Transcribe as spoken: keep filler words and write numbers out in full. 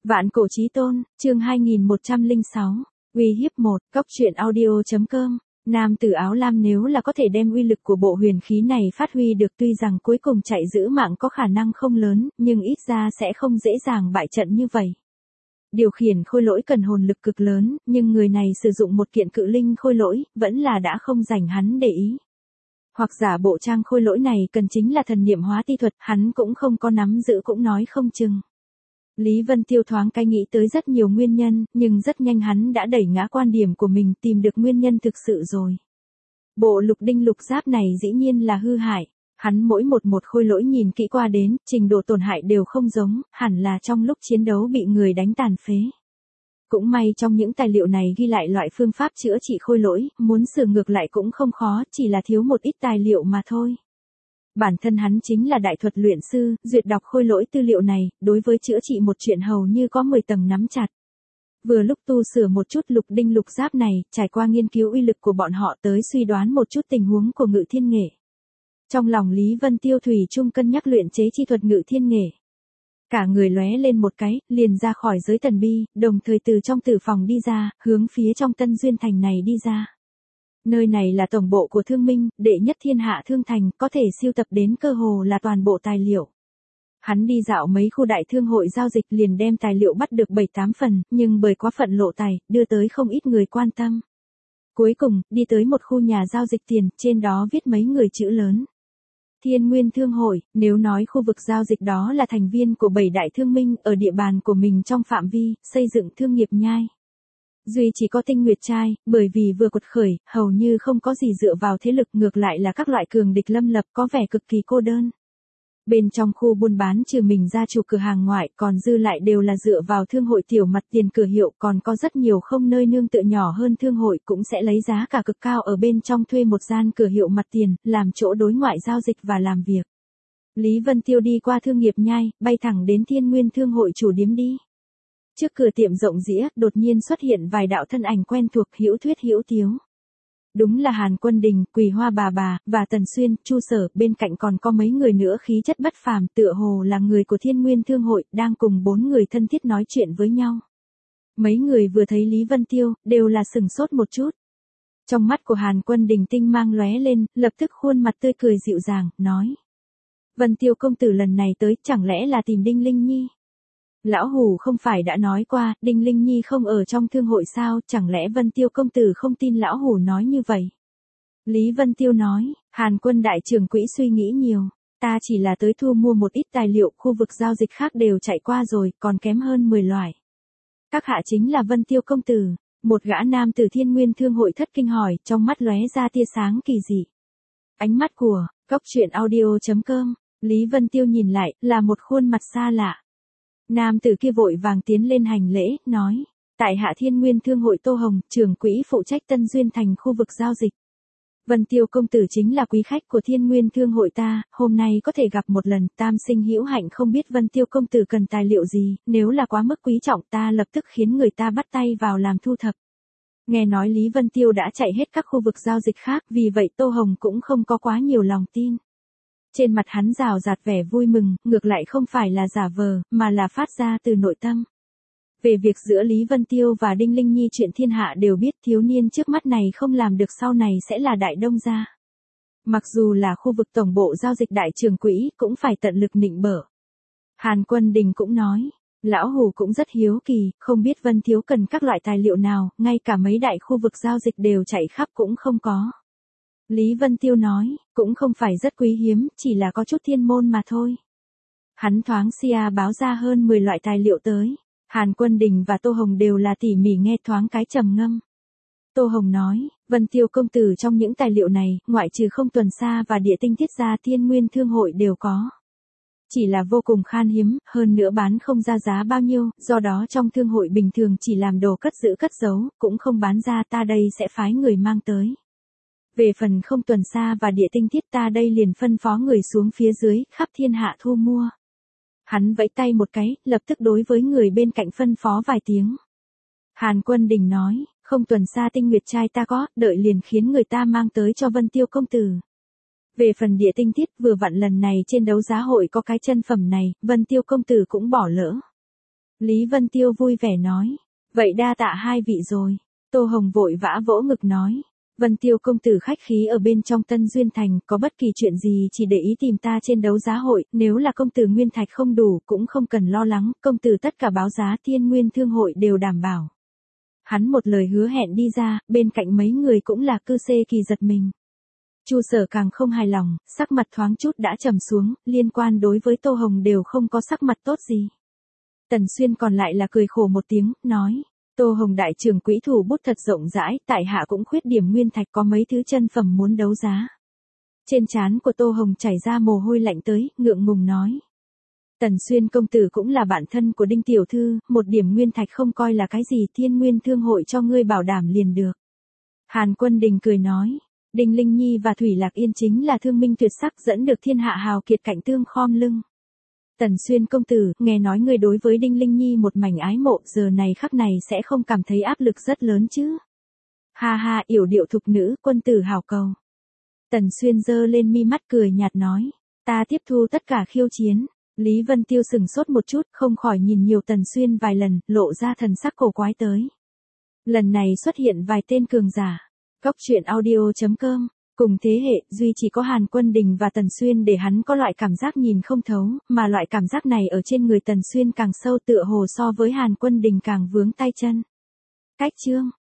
Vạn cổ chí tôn, chương hai nghìn một trăm lẻ sáu, uy hiếp một, cóc truyện audio.com, nam tử áo lam nếu là có thể đem uy lực của bộ huyền khí này phát huy được tuy rằng cuối cùng chạy giữ mạng có khả năng không lớn, nhưng ít ra sẽ không dễ dàng bại trận như vậy. Điều khiển khôi lỗi cần hồn lực cực lớn, nhưng người này sử dụng một kiện cự linh khôi lỗi, vẫn là đã không dành hắn để ý. Hoặc giả bộ trang khôi lỗi này cần chính là thần niệm hóa ti thuật, hắn cũng không có nắm giữ cũng nói không chừng. Lý Vân Tiêu thoáng cái nghĩ tới rất nhiều nguyên nhân, nhưng rất nhanh hắn đã đẩy ngã quan điểm của mình, tìm được nguyên nhân thực sự rồi. Bộ lục đinh lục giáp này dĩ nhiên là hư hại, hắn mỗi một một khôi lỗi nhìn kỹ qua đến, trình độ tổn hại đều không giống, hẳn là trong lúc chiến đấu bị người đánh tàn phế. Cũng may trong những tài liệu này ghi lại loại phương pháp chữa trị khôi lỗi, muốn sửa ngược lại cũng không khó, chỉ là thiếu một ít tài liệu mà thôi. Bản thân hắn chính là đại thuật luyện sư, duyệt đọc khôi lỗi tư liệu này, đối với chữa trị một chuyện hầu như có mười tầng nắm chặt. Vừa lúc tu sửa một chút lục đinh lục giáp này, trải qua nghiên cứu uy lực của bọn họ tới suy đoán một chút tình huống của Ngự Thiên Nghệ. Trong lòng Lý Vân Tiêu thủy chung cân nhắc luyện chế chi thuật Ngự Thiên Nghệ. Cả người lóe lên một cái, liền ra khỏi giới thần bi, đồng thời từ trong tử phòng đi ra, hướng phía trong Tân Duyên Thành này đi ra. Nơi này là tổng bộ của Thương Minh, đệ nhất thiên hạ thương thành, có thể siêu tập đến cơ hồ là toàn bộ tài liệu. Hắn đi dạo mấy khu đại thương hội giao dịch liền đem tài liệu bắt được bảy tám phần, nhưng bởi quá phận lộ tài, đưa tới không ít người quan tâm. Cuối cùng, đi tới một khu nhà giao dịch tiền, trên đó viết mấy người chữ lớn. Thiên Nguyên Thương Hội, nếu nói khu vực giao dịch đó là thành viên của bảy đại thương minh ở địa bàn của mình trong phạm vi, xây dựng thương nghiệp nhai. Duy chỉ có Tinh Nguyệt Trai, bởi vì vừa quật khởi, hầu như không có gì dựa vào thế lực, ngược lại là các loại cường địch lâm lập có vẻ cực kỳ cô đơn. Bên trong khu buôn bán trừ mình ra chủ cửa hàng ngoại, còn dư lại đều là dựa vào thương hội tiểu mặt tiền cửa hiệu, còn có rất nhiều không nơi nương tựa nhỏ hơn thương hội cũng sẽ lấy giá cả cực cao ở bên trong thuê một gian cửa hiệu mặt tiền, làm chỗ đối ngoại giao dịch và làm việc. Lý Vân Tiêu đi qua thương nghiệp nhai, bay thẳng đến Thiên Nguyên Thương Hội chủ điếm đi. Trước cửa tiệm rộng rĩa, đột nhiên xuất hiện vài đạo thân ảnh quen thuộc, hữu thuyết hữu tiếu. Đúng là Hàn Quân Đình, Quỳ Hoa bà bà, và Tần Xuyên, Chu Sở, bên cạnh còn có mấy người nữa khí chất bất phàm, tựa hồ là người của Thiên Nguyên Thương Hội, đang cùng bốn người thân thiết nói chuyện với nhau. Mấy người vừa thấy Lý Vân Tiêu, đều là sừng sốt một chút. Trong mắt của Hàn Quân Đình tinh mang lóe lên, lập tức khuôn mặt tươi cười dịu dàng, nói. Vân Tiêu công tử lần này tới, chẳng lẽ là tìm Đinh Linh Nhi? Lão Hủ không phải đã nói qua, Đinh Linh Nhi không ở trong thương hội sao, chẳng lẽ Vân Tiêu công tử không tin Lão Hủ nói như vậy? Lý Vân Tiêu nói, Hàn Quân đại trưởng quỹ suy nghĩ nhiều, ta chỉ là tới thu mua một ít tài liệu, khu vực giao dịch khác đều chạy qua rồi, còn kém hơn mười loại. Các hạ chính là Vân Tiêu công tử, một gã nam từ Thiên Nguyên Thương Hội thất kinh hỏi, trong mắt lóe ra tia sáng kỳ dị. Ánh mắt của, cóc truyện audio.com, Lý Vân Tiêu nhìn lại, là một khuôn mặt xa lạ. Nam tử kia vội vàng tiến lên hành lễ, nói, tại hạ Thiên Nguyên Thương Hội Tô Hồng, trưởng quỹ phụ trách Tân Duyên Thành khu vực giao dịch. Vân Tiêu công tử chính là quý khách của Thiên Nguyên Thương Hội ta, hôm nay có thể gặp một lần, tam sinh hữu hạnh, không biết Vân Tiêu công tử cần tài liệu gì, nếu là quá mức quý trọng ta lập tức khiến người ta bắt tay vào làm thu thập. Nghe nói Lý Vân Tiêu đã chạy hết các khu vực giao dịch khác, vì vậy Tô Hồng cũng không có quá nhiều lòng tin. Trên mặt hắn rào rạt vẻ vui mừng, ngược lại không phải là giả vờ, mà là phát ra từ nội tâm. Về việc giữa Lý Vân Tiêu và Đinh Linh Nhi chuyện thiên hạ đều biết, thiếu niên trước mắt này không làm được sau này sẽ là đại đông gia. Mặc dù là khu vực tổng bộ giao dịch đại trưởng quỹ, cũng phải tận lực nịnh bợ. Hàn Quân Đình cũng nói, Lão Hủ cũng rất hiếu kỳ, không biết Vân Thiếu cần các loại tài liệu nào, ngay cả mấy đại khu vực giao dịch đều chạy khắp cũng không có. Lý Vân Tiêu nói, cũng không phải rất quý hiếm, chỉ là có chút thiên môn mà thôi. Hắn thoáng xia báo ra hơn mười loại tài liệu tới. Hàn Quân Đình và Tô Hồng đều là tỉ mỉ nghe thoáng cái trầm ngâm. Tô Hồng nói, Vân Tiêu công tử trong những tài liệu này, ngoại trừ không tuần sa và địa tinh thiết ra Thiên Nguyên Thương Hội đều có. Chỉ là vô cùng khan hiếm, hơn nữa bán không ra giá bao nhiêu, do đó trong thương hội bình thường chỉ làm đồ cất giữ cất giấu, cũng không bán ra, ta đây sẽ phái người mang tới. Về phần không tuần sa và địa tinh thiết ta đây liền phân phó người xuống phía dưới, khắp thiên hạ thu mua. Hắn vẫy tay một cái, lập tức đối với người bên cạnh phân phó vài tiếng. Hàn Quân Đình nói, không tuần sa Tinh Nguyệt Trai ta có, đợi liền khiến người ta mang tới cho Vân Tiêu công tử. Về phần địa tinh thiết vừa vặn lần này trên đấu giá hội có cái chân phẩm này, Vân Tiêu công tử cũng bỏ lỡ. Lý Vân Tiêu vui vẻ nói. Vậy đa tạ hai vị rồi. Tô Hồng vội vã vỗ ngực nói. Vân Tiêu công tử khách khí ở bên trong Tân Duyên Thành, có bất kỳ chuyện gì chỉ để ý tìm ta trên đấu giá hội, nếu là công tử nguyên thạch không đủ cũng không cần lo lắng, công tử tất cả báo giá Thiên Nguyên Thương hội đều đảm bảo. Hắn một lời hứa hẹn đi ra, bên cạnh mấy người cũng là cư xê kỳ giật mình. Chu Sở càng không hài lòng, sắc mặt thoáng chút đã trầm xuống, liên quan đối với Tô Hồng đều không có sắc mặt tốt gì. Tần Xuyên còn lại là cười khổ một tiếng, nói. Tô Hồng đại trưởng quỹ thủ bút thật rộng rãi, tại hạ cũng khuyết điểm nguyên thạch có mấy thứ chân phẩm muốn đấu giá. Trên trán của Tô Hồng chảy ra mồ hôi lạnh tới, ngượng ngùng nói. Tần Xuyên công tử cũng là bạn thân của Đinh tiểu thư, một điểm nguyên thạch không coi là cái gì, Thiên Nguyên Thương hội cho ngươi bảo đảm liền được. Hàn Quân Đình cười nói. Đinh Linh Nhi và Thủy Lạc Yên chính là thương minh tuyệt sắc dẫn được thiên hạ hào kiệt cạnh tương khom lưng. Tần Xuyên công tử, nghe nói người đối với Đinh Linh Nhi một mảnh ái mộ, giờ này khắc này sẽ không cảm thấy áp lực rất lớn chứ. Ha ha, yểu điệu thục nữ, quân tử hào cầu. Tần Xuyên giơ lên mi mắt cười nhạt nói, ta tiếp thu tất cả khiêu chiến. Lý Vân Tiêu sừng sốt một chút, không khỏi nhìn nhiều Tần Xuyên vài lần, lộ ra thần sắc cổ quái tới. Lần này xuất hiện vài tên cường giả. Cóc truyện audio chấm com. Cùng thế hệ, duy chỉ có Hàn Quân Đình và Tần Xuyên để hắn có loại cảm giác nhìn không thấu, mà loại cảm giác này ở trên người Tần Xuyên càng sâu, tựa hồ so với Hàn Quân Đình càng vướng tay chân. Cách chương